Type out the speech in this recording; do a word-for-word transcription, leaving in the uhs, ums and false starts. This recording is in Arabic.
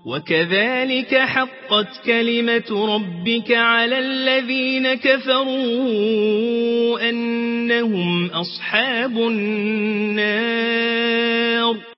وكذلك حقت كلمة ربك على الذين كفروا أنهم أصحاب النار.